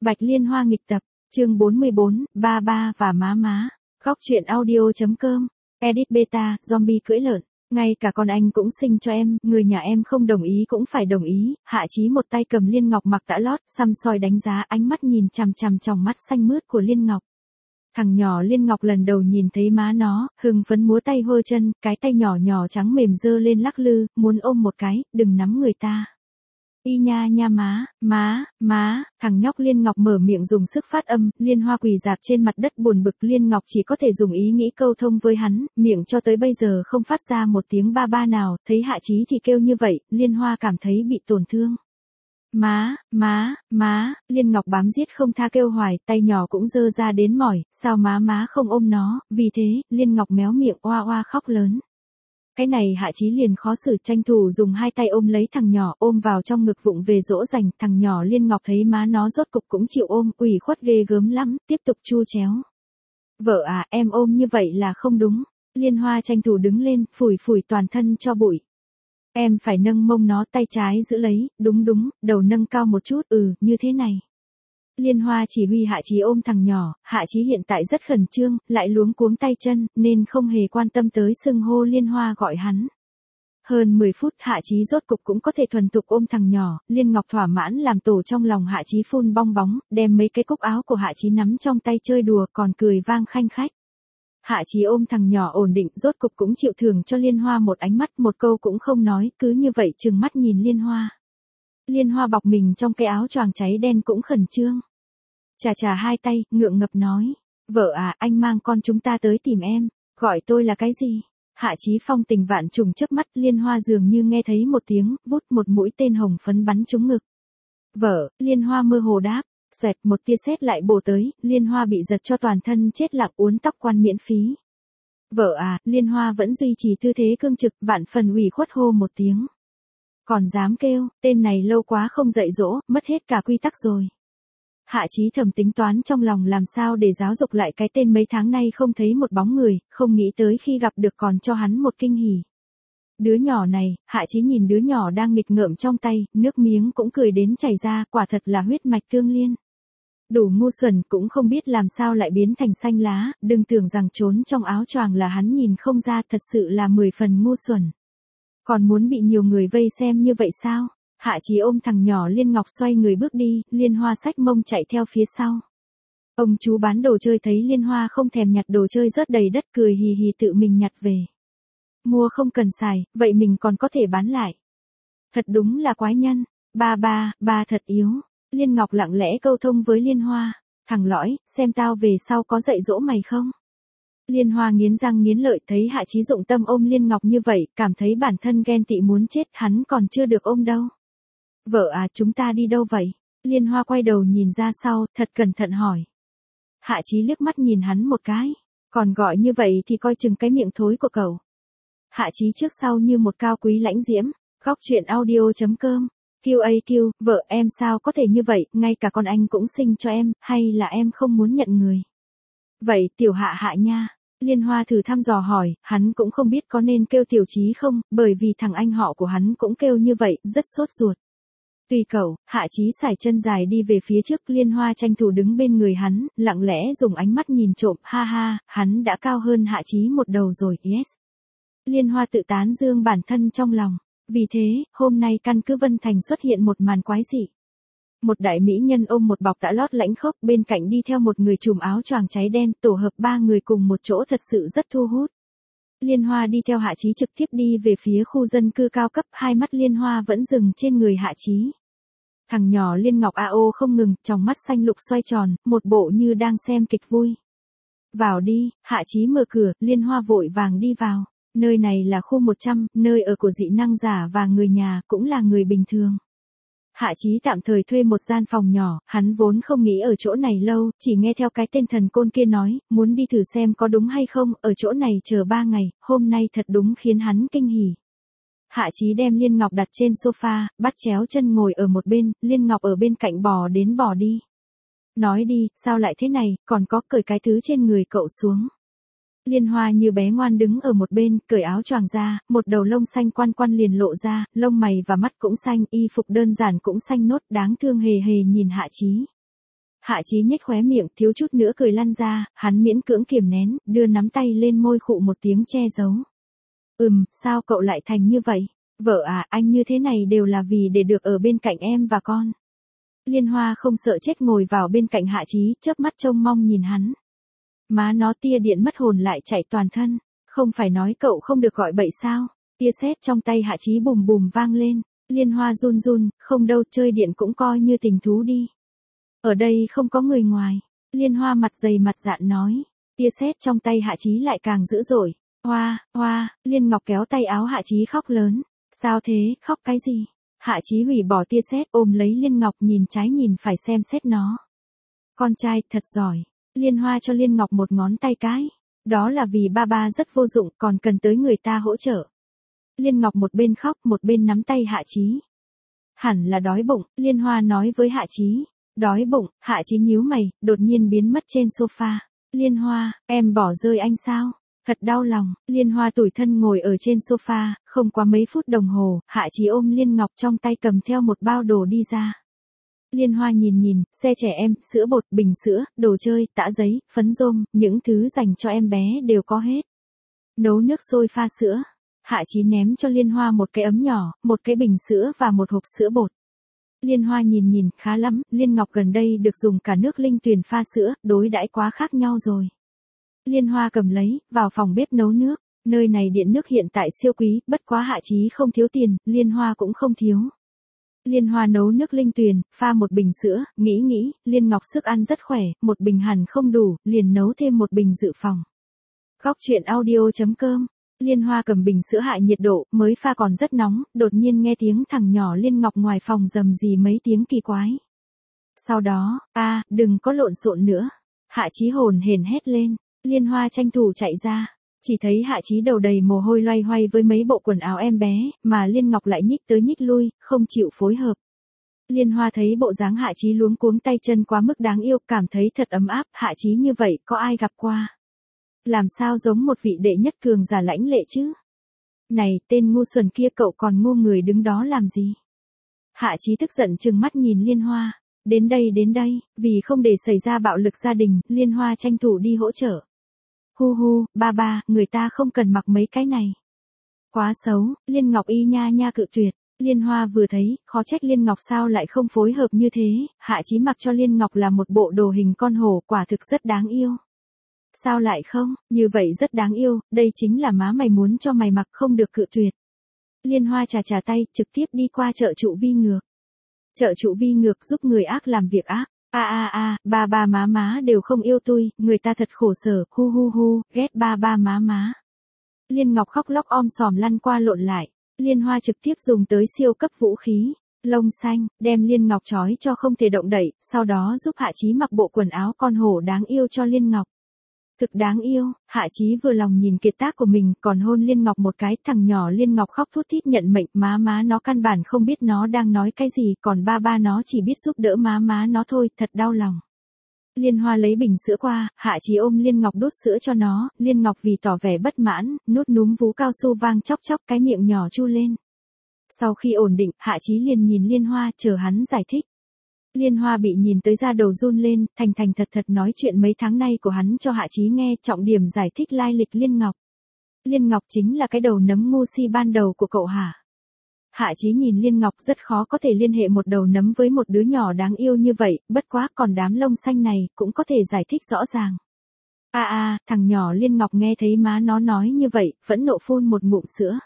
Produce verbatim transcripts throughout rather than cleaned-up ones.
Bạch Liên Hoa nghịch tập, chương bốn mươi bốn, ba ba và má má. Góc truyện audio.com, edit beta, zombie cưỡi lợn. Ngay cả con anh cũng sinh cho em, người nhà em không đồng ý cũng phải đồng ý. Hạ Chí một tay cầm Liên Ngọc mặc tã lót, xăm soi đánh giá, ánh mắt nhìn chằm chằm tròng mắt xanh mướt của Liên Ngọc. Thằng nhỏ Liên Ngọc lần đầu nhìn thấy má nó, hưng phấn múa tay hơ chân, cái tay nhỏ nhỏ trắng mềm dơ lên lắc lư, muốn ôm một cái, đừng nắm người ta. Y nha nha má, má, má, thằng nhóc Liên Ngọc mở miệng dùng sức phát âm, Liên Hoa quỳ dạp trên mặt đất buồn bực, Liên Ngọc chỉ có thể dùng ý nghĩ câu thông với hắn, miệng cho tới bây giờ không phát ra một tiếng ba ba nào, thấy Hạ Chí thì kêu như vậy, Liên Hoa cảm thấy bị tổn thương. Má, má, má, Liên Ngọc bám giết không tha kêu hoài, tay nhỏ cũng dơ ra đến mỏi, sao má má không ôm nó, vì thế, Liên Ngọc méo miệng oa oa khóc lớn. Cái này Hạ Chí liền khó xử, tranh thủ dùng hai tay ôm lấy thằng nhỏ, ôm vào trong ngực vụng về dỗ dành, thằng nhỏ Liên Ngọc thấy má nó rốt cục cũng chịu ôm, ủy khuất ghê gớm lắm, tiếp tục chu chéo. Vợ à, em ôm như vậy là không đúng. Liên Hoa tranh thủ đứng lên, phủi phủi toàn thân cho bụi. Em phải nâng mông nó, tay trái giữ lấy, đúng đúng, đầu nâng cao một chút, ừ, như thế này. Liên Hoa chỉ huy Hạ Chí ôm thằng nhỏ, Hạ Chí hiện tại rất khẩn trương, lại luống cuống tay chân, nên không hề quan tâm tới xưng hô Liên Hoa gọi hắn. Hơn mười phút Hạ Chí rốt cục cũng có thể thuần thục ôm thằng nhỏ, Liên Ngọc thỏa mãn làm tổ trong lòng Hạ Chí phun bong bóng, đem mấy cái cúc áo của Hạ Chí nắm trong tay chơi đùa còn cười vang khanh khách. Hạ Chí ôm thằng nhỏ ổn định, rốt cục cũng chịu thưởng cho Liên Hoa một ánh mắt, một câu cũng không nói, cứ như vậy trừng mắt nhìn Liên Hoa. Liên Hoa bọc mình trong cái áo choàng cháy đen cũng khẩn trương. Chà chà hai tay, ngượng ngập nói. Vợ à, anh mang con chúng ta tới tìm em. Gọi tôi là cái gì? Hạ Chí phong tình vạn trùng chớp mắt, Liên Hoa dường như nghe thấy một tiếng, vút một mũi tên hồng phấn bắn trúng ngực. Vợ, Liên Hoa mơ hồ đáp. Xoẹt một tia sét lại bổ tới, Liên Hoa bị giật cho toàn thân chết lặng, uốn tóc quan miễn phí. Vợ à, Liên Hoa vẫn duy trì tư thế cương trực, vạn phần ủy khuất hô một tiếng. Còn dám kêu, tên này lâu quá không dạy dỗ, mất hết cả quy tắc rồi. Hạ Chí thầm tính toán trong lòng làm sao để giáo dục lại cái tên mấy tháng nay không thấy một bóng người, không nghĩ tới khi gặp được còn cho hắn một kinh hỉ. Đứa nhỏ này, Hạ Chí nhìn đứa nhỏ đang nghịch ngợm trong tay, nước miếng cũng cười đến chảy ra, quả thật là huyết mạch tương liên. Đủ ngu xuẩn cũng không biết làm sao lại biến thành xanh lá, đừng tưởng rằng trốn trong áo choàng là hắn nhìn không ra, thật sự là mười phần ngu xuẩn. Còn muốn bị nhiều người vây xem như vậy sao? Hạ Chí ôm thằng nhỏ Liên Ngọc xoay người bước đi, Liên Hoa xách mông chạy theo phía sau. Ông chú bán đồ chơi thấy Liên Hoa không thèm nhặt đồ chơi rớt đầy đất, cười hì hì tự mình nhặt về. Mua không cần xài, vậy mình còn có thể bán lại. Thật đúng là quái nhân. Ba ba, ba thật yếu. Liên Ngọc lặng lẽ câu thông với Liên Hoa. Thằng lõi, xem tao về sau có dạy dỗ mày không? Liên Hoa nghiến răng nghiến lợi, thấy Hạ Chí dụng tâm ôm Liên Ngọc như vậy, cảm thấy bản thân ghen tị muốn chết, hắn còn chưa được ôm đâu. Vợ à, chúng ta đi đâu vậy? Liên Hoa quay đầu nhìn ra sau, thật cẩn thận hỏi. Hạ Chí liếc mắt nhìn hắn một cái. Còn gọi như vậy thì coi chừng cái miệng thối của cậu. Hạ Chí trước sau như một cao quý lãnh diễm. Góc truyện audio.com. quy a quy, vợ em sao có thể như vậy, ngay cả con anh cũng sinh cho em, hay là em không muốn nhận người? Vậy tiểu Hạ Hạ nha. Liên Hoa thử thăm dò hỏi, hắn cũng không biết có nên kêu tiểu Chí không, bởi vì thằng anh họ của hắn cũng kêu như vậy, rất sốt ruột. Tùy cậu, Hạ Chí sải chân dài đi về phía trước, Liên Hoa tranh thủ đứng bên người hắn, lặng lẽ dùng ánh mắt nhìn trộm, ha ha, hắn đã cao hơn Hạ Chí một đầu rồi, yes. Liên Hoa tự tán dương bản thân trong lòng. Vì thế, hôm nay căn cứ Vân Thành xuất hiện một màn quái dị. Một đại mỹ nhân ôm một bọc tã lót lãnh khốc, bên cạnh đi theo một người trùm áo choàng cháy đen, tổ hợp ba người cùng một chỗ thật sự rất thu hút. Liên Hoa đi theo Hạ Chí trực tiếp đi về phía khu dân cư cao cấp, hai mắt Liên Hoa vẫn dừng trên người Hạ Chí. Thằng nhỏ Liên Ngọc a ô không ngừng, trong mắt xanh lục xoay tròn, một bộ như đang xem kịch vui. Vào đi, Hạ Chí mở cửa, Liên Hoa vội vàng đi vào. Nơi này là khu một trăm, nơi ở của dị năng giả và người nhà, cũng là người bình thường. Hạ Chí tạm thời thuê một gian phòng nhỏ, hắn vốn không nghĩ ở chỗ này lâu, chỉ nghe theo cái tên thần côn kia nói, muốn đi thử xem có đúng hay không, ở chỗ này chờ ba ngày, hôm nay thật đúng khiến hắn kinh hỉ. Hạ Chí đem Liên Ngọc đặt trên sofa, bắt chéo chân ngồi ở một bên, Liên Ngọc ở bên cạnh bò đến bò đi. Nói đi, sao lại thế này, còn có cởi cái thứ trên người cậu xuống. Liên Hoa như bé ngoan đứng ở một bên, cởi áo choàng ra, một đầu lông xanh quan quan liền lộ ra, lông mày và mắt cũng xanh, y phục đơn giản cũng xanh nốt, đáng thương hề hề nhìn Hạ Chí. Hạ Chí nhếch khóe miệng, thiếu chút nữa cười lăn ra, hắn miễn cưỡng kiềm nén, đưa nắm tay lên môi khụ một tiếng che giấu. Ừm, sao cậu lại thành như vậy? Vợ à, anh như thế này đều là vì để được ở bên cạnh em và con. Liên Hoa không sợ chết ngồi vào bên cạnh Hạ Chí, chớp mắt trông mong nhìn hắn. Má nó tia điện mất hồn lại chạy toàn thân, không phải nói cậu không được gọi bậy sao? Tia sét trong tay Hạ Chí bùm bùm vang lên, Liên Hoa run run, không đâu, chơi điện cũng coi như tình thú đi. Ở đây không có người ngoài. Liên Hoa mặt dày mặt dạn nói. Tia sét trong tay Hạ Chí lại càng dữ dội. Hoa, hoa, Liên Ngọc kéo tay áo Hạ Chí khóc lớn. Sao thế, khóc cái gì? Hạ Chí hủy bỏ tia sét, ôm lấy Liên Ngọc nhìn trái nhìn phải xem xét nó. Con trai thật giỏi. Liên Hoa cho Liên Ngọc một ngón tay cái. Đó là vì ba ba rất vô dụng, còn cần tới người ta hỗ trợ. Liên Ngọc một bên khóc một bên nắm tay Hạ Chí. Hẳn là đói bụng, Liên Hoa nói với Hạ Chí. Đói bụng, Hạ Chí nhíu mày, đột nhiên biến mất trên sofa. Liên Hoa, em bỏ rơi anh sao? Thật đau lòng. Liên Hoa tủi thân ngồi ở trên sofa, không quá mấy phút đồng hồ, Hạ Chí ôm Liên Ngọc trong tay cầm theo một bao đồ đi ra. Liên Hoa nhìn nhìn, xe trẻ em, sữa bột, bình sữa, đồ chơi, tã giấy, phấn rôm, những thứ dành cho em bé đều có hết. Nấu nước sôi pha sữa. Hạ Chí ném cho Liên Hoa một cái ấm nhỏ, một cái bình sữa và một hộp sữa bột. Liên Hoa nhìn nhìn, khá lắm, Liên Ngọc gần đây được dùng cả nước linh tuyền pha sữa, đối đãi quá khác nhau rồi. Liên Hoa cầm lấy, vào phòng bếp nấu nước, nơi này điện nước hiện tại siêu quý, bất quá Hạ Chí không thiếu tiền, Liên Hoa cũng không thiếu. Liên Hoa nấu nước linh tuyền, pha một bình sữa, nghĩ nghĩ, Liên Ngọc sức ăn rất khỏe, một bình hẳn không đủ, liền nấu thêm một bình dự phòng. Góc truyện audio chấm com. Liên Hoa cầm bình sữa hạ nhiệt độ, mới pha còn rất nóng, đột nhiên nghe tiếng thằng nhỏ Liên Ngọc ngoài phòng rầm rì mấy tiếng kỳ quái. Sau đó, a, đừng có lộn xộn nữa. Hạ Chí hồn hển hét lên, Liên Hoa tranh thủ chạy ra, chỉ thấy Hạ Chí đầu đầy mồ hôi loay hoay với mấy bộ quần áo em bé, mà Liên Ngọc lại nhích tới nhích lui, không chịu phối hợp. Liên Hoa thấy bộ dáng Hạ Chí luống cuống tay chân quá mức đáng yêu, cảm thấy thật ấm áp, Hạ Chí như vậy có ai gặp qua. Làm sao giống một vị đệ nhất cường giả lãnh lệ chứ? Này, tên ngu xuẩn kia, cậu còn ngu người đứng đó làm gì? Hạ Chí tức giận trừng mắt nhìn Liên Hoa. Đến đây đến đây, vì không để xảy ra bạo lực gia đình, Liên Hoa tranh thủ đi hỗ trợ. Hu hu, ba ba, người ta không cần mặc mấy cái này. Quá xấu, Liên Ngọc y nha nha cự tuyệt. Liên Hoa vừa thấy, khó trách Liên Ngọc sao lại không phối hợp như thế, Hạ Chí mặc cho Liên Ngọc là một bộ đồ hình con hổ, quả thực rất đáng yêu. Sao lại không, như vậy rất đáng yêu, đây chính là má mày muốn cho mày mặc, không được cự tuyệt. Liên Hoa chà chà tay, trực tiếp đi qua chợ trụ vi ngược. Chợ trụ vi ngược giúp người ác làm việc ác. A a a, ba ba má má đều không yêu tôi, người ta thật khổ sở, hu hu hu, ghét ba ba má má. Liên Ngọc khóc lóc om sòm lăn qua lộn lại. Liên Hoa trực tiếp dùng tới siêu cấp vũ khí, lông xanh, đem Liên Ngọc trói cho không thể động đậy, sau đó giúp Hạ Chí mặc bộ quần áo con hổ đáng yêu cho Liên Ngọc. Thực đáng yêu, Hạ Chí vừa lòng nhìn kiệt tác của mình, còn hôn Liên Ngọc một cái, thằng nhỏ Liên Ngọc khóc thút thít nhận mệnh, má má nó căn bản không biết nó đang nói cái gì, còn ba ba nó chỉ biết giúp đỡ má má nó thôi, thật đau lòng. Liên Hoa lấy bình sữa qua, Hạ Chí ôm Liên Ngọc đút sữa cho nó, Liên Ngọc vì tỏ vẻ bất mãn, nuốt núm vú cao su vang chóc chóc, cái miệng nhỏ chu lên. Sau khi ổn định, Hạ Chí liền nhìn Liên Hoa, chờ hắn giải thích. Liên Hoa bị nhìn tới da đầu run lên, thành thành thật thật nói chuyện mấy tháng nay của hắn cho Hạ Chí nghe, trọng điểm giải thích lai lịch Liên Ngọc. Liên Ngọc chính là cái đầu nấm ngu si ban đầu của cậu hả? Hạ Chí nhìn Liên Ngọc, rất khó có thể liên hệ một đầu nấm với một đứa nhỏ đáng yêu như vậy, bất quá còn đám lông xanh này, cũng có thể giải thích rõ ràng. A a, thằng nhỏ Liên Ngọc nghe thấy má nó nói như vậy, phẫn nộ phun một ngụm sữa.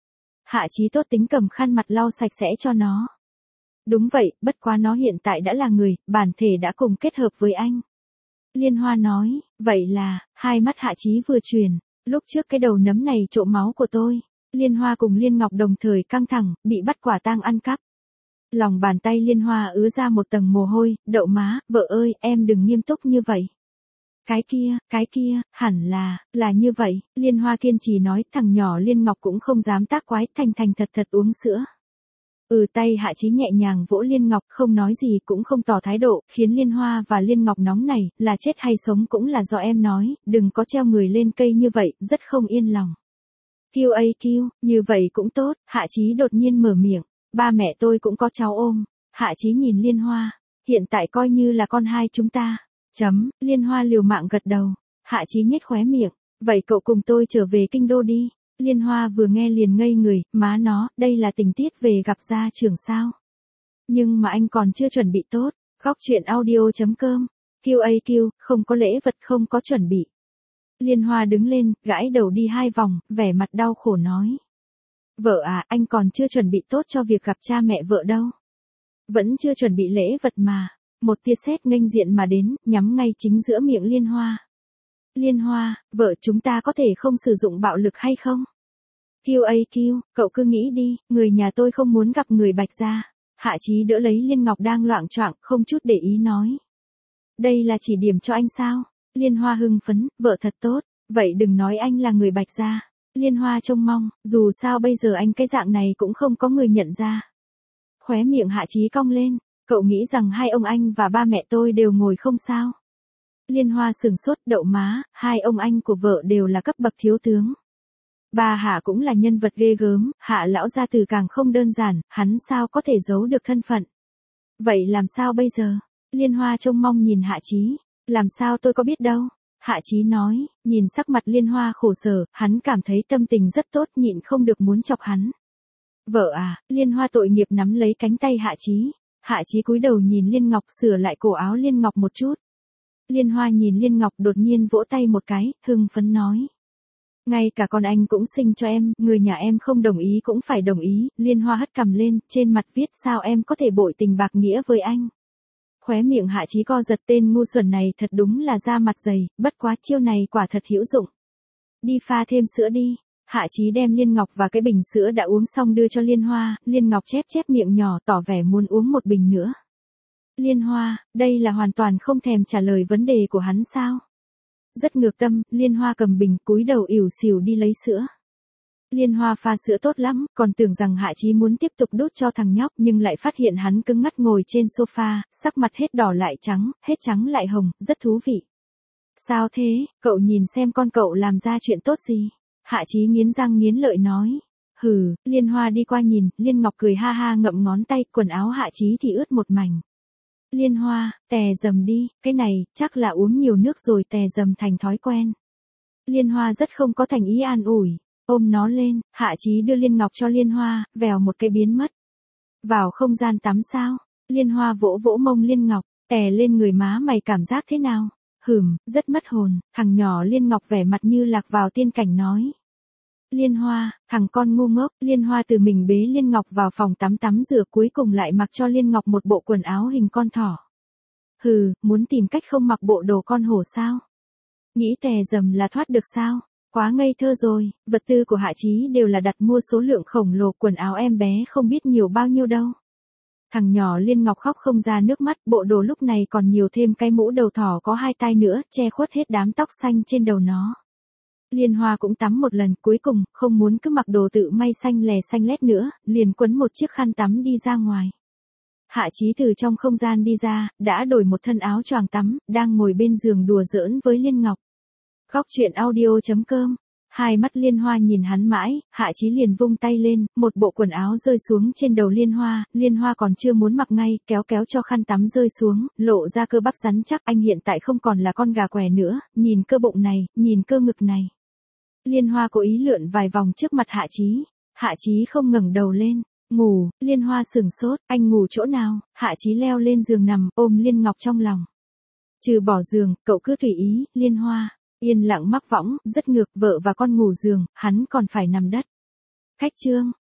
Hạ Chí tốt tính cầm khăn mặt lau sạch sẽ cho nó. Đúng vậy, bất quá nó hiện tại đã là người, bản thể đã cùng kết hợp với anh. Liên Hoa nói, vậy là, hai mắt Hạ Chí vừa chuyển, lúc trước cái đầu nấm này trộm máu của tôi. Liên Hoa cùng Liên Ngọc đồng thời căng thẳng, bị bắt quả tang ăn cắp. Lòng bàn tay Liên Hoa ứa ra một tầng mồ hôi, đậu má, vợ ơi, em đừng nghiêm túc như vậy. Cái kia, cái kia, hẳn là, là như vậy, Liên Hoa kiên trì nói, thằng nhỏ Liên Ngọc cũng không dám tác quái, thành thành thật thật uống sữa. Ừ, tay Hạ Chí nhẹ nhàng vỗ Liên Ngọc, không nói gì cũng không tỏ thái độ, khiến Liên Hoa và Liên Ngọc nóng này, là chết hay sống cũng là do em nói, đừng có treo người lên cây như vậy, rất không yên lòng. Kiêu a kiêu, như vậy cũng tốt, Hạ Chí đột nhiên mở miệng, ba mẹ tôi cũng có cháu ôm. Hạ Chí nhìn Liên Hoa, Hiện tại coi như là con hai chúng ta. Chấm, Liên Hoa liều mạng gật đầu. Hạ Chí nhếch khóe miệng. Vậy cậu cùng tôi trở về kinh đô đi. Liên Hoa vừa nghe liền ngây người, má nó, đây là tình tiết về gặp gia trưởng sao? Nhưng mà anh còn chưa chuẩn bị tốt. Góc truyện audio chấm com. quy a quy, không có lễ vật, không có chuẩn bị. Liên Hoa đứng lên, gãi đầu đi hai vòng, vẻ mặt đau khổ nói. Vợ à, anh còn chưa chuẩn bị tốt cho việc gặp cha mẹ vợ đâu. Vẫn chưa chuẩn bị lễ vật mà. Một tia sét nghênh diện mà đến, nhắm ngay chính giữa miệng Liên Hoa. Liên Hoa, vợ chúng ta có thể không sử dụng bạo lực hay không? quy a quy, cậu cứ nghĩ đi, người nhà tôi không muốn gặp người Bạch gia. Hạ Chí đỡ lấy Liên Ngọc đang loạng choạng, không chút để ý nói. Đây là chỉ điểm cho anh sao? Liên Hoa hưng phấn, vợ thật tốt, vậy đừng nói anh là người Bạch gia. Liên Hoa trông mong, dù sao bây giờ anh cái dạng này cũng không có người nhận ra. Khóe miệng Hạ Chí cong lên, cậu nghĩ rằng hai ông anh và ba mẹ tôi đều ngồi không sao? Liên Hoa sừng sốt, đậu má, hai ông anh của vợ đều là cấp bậc thiếu tướng. Bà Hạ cũng là nhân vật ghê gớm, Hạ lão gia tử càng không đơn giản, hắn sao có thể giấu được thân phận. Vậy làm sao bây giờ? Liên Hoa trông mong nhìn Hạ Chí, làm sao tôi có biết đâu? Hạ Chí nói, nhìn sắc mặt Liên Hoa khổ sở, hắn cảm thấy tâm tình rất tốt, nhịn không được muốn chọc hắn. Vợ à, Liên Hoa tội nghiệp nắm lấy cánh tay Hạ Chí. Hạ Chí cúi đầu nhìn Liên Ngọc sửa lại cổ áo Liên Ngọc một chút. Liên Hoa nhìn Liên Ngọc đột nhiên vỗ tay một cái, hưng phấn nói. Ngay cả con anh cũng sinh cho em, người nhà em không đồng ý cũng phải đồng ý. Liên Hoa hất cằm lên, trên mặt viết sao em có thể bội tình bạc nghĩa với anh. Khóe miệng Hạ Chí co giật, tên ngu xuẩn này thật đúng là da mặt dày, bất quá chiêu này quả thật hữu dụng. Đi pha thêm sữa đi. Hạ Chí đem Liên Ngọc và cái bình sữa đã uống xong đưa cho Liên Hoa, Liên Ngọc chép chép miệng nhỏ tỏ vẻ muốn uống một bình nữa. Liên Hoa, đây là hoàn toàn không thèm trả lời vấn đề của hắn sao? Rất ngược tâm, Liên Hoa cầm bình cúi đầu ỉu xìu đi lấy sữa. Liên Hoa pha sữa tốt lắm, còn tưởng rằng Hạ Chí muốn tiếp tục đút cho thằng nhóc nhưng lại phát hiện hắn cứng ngắc ngồi trên sofa, sắc mặt hết đỏ lại trắng, hết trắng lại hồng, rất thú vị. Sao thế, cậu nhìn xem con cậu làm ra chuyện tốt gì? Hạ Chí nghiến răng nghiến lợi nói. Hừ, Liên Hoa đi qua nhìn, Liên Ngọc cười ha ha ngậm ngón tay, quần áo Hạ Chí thì ướt một mảnh. Liên Hoa, tè dầm đi, cái này, chắc là uống nhiều nước rồi tè dầm thành thói quen. Liên Hoa rất không có thành ý an ủi, ôm nó lên, Hạ Chí đưa Liên Ngọc cho Liên Hoa, vèo một cái biến mất. Vào không gian tắm sao? Liên Hoa vỗ vỗ mông Liên Ngọc, tè lên người má mày cảm giác thế nào? Hừm, rất mất hồn, thằng nhỏ Liên Ngọc vẻ mặt như lạc vào tiên cảnh nói. Liên Hoa, thằng con ngu ngốc, Liên Hoa từ mình bế Liên Ngọc vào phòng tắm tắm rửa cuối cùng lại mặc cho Liên Ngọc một bộ quần áo hình con thỏ. Hừ, muốn tìm cách không mặc bộ đồ con hổ sao? Nghĩ tè dầm là thoát được sao? Quá ngây thơ rồi, vật tư của Hạ Chí đều là đặt mua số lượng khổng lồ, quần áo em bé không biết nhiều bao nhiêu đâu. Thằng nhỏ Liên Ngọc khóc không ra nước mắt, bộ đồ lúc này còn nhiều thêm cái mũ đầu thỏ có hai tai nữa, che khuất hết đám tóc xanh trên đầu nó. Liên Hoa cũng tắm một lần, cuối cùng, không muốn cứ mặc đồ tự may xanh lè xanh lét nữa, liền quấn một chiếc khăn tắm đi ra ngoài. Hạ Chí từ trong không gian đi ra, đã đổi một thân áo choàng tắm, đang ngồi bên giường đùa giỡn với Liên Ngọc. Góc truyện audio chấm com. Hai mắt Liên Hoa nhìn hắn mãi, Hạ Chí liền vung tay lên, một bộ quần áo rơi xuống trên đầu Liên Hoa, Liên Hoa còn chưa muốn mặc ngay, kéo kéo cho khăn tắm rơi xuống, lộ ra cơ bắp rắn chắc, anh hiện tại không còn là con gà què nữa, nhìn cơ bụng này, nhìn cơ ngực này. Liên Hoa cố ý lượn vài vòng trước mặt Hạ Chí, Hạ Chí không ngẩng đầu lên, ngủ, Liên Hoa sừng sốt, anh ngủ chỗ nào? Hạ Chí leo lên giường nằm, ôm Liên Ngọc trong lòng. Trừ bỏ giường, cậu cứ tùy ý, Liên Hoa. Yên lặng mắc võng, rất ngược, vợ và con ngủ giường, hắn còn phải nằm đất. Khách trương,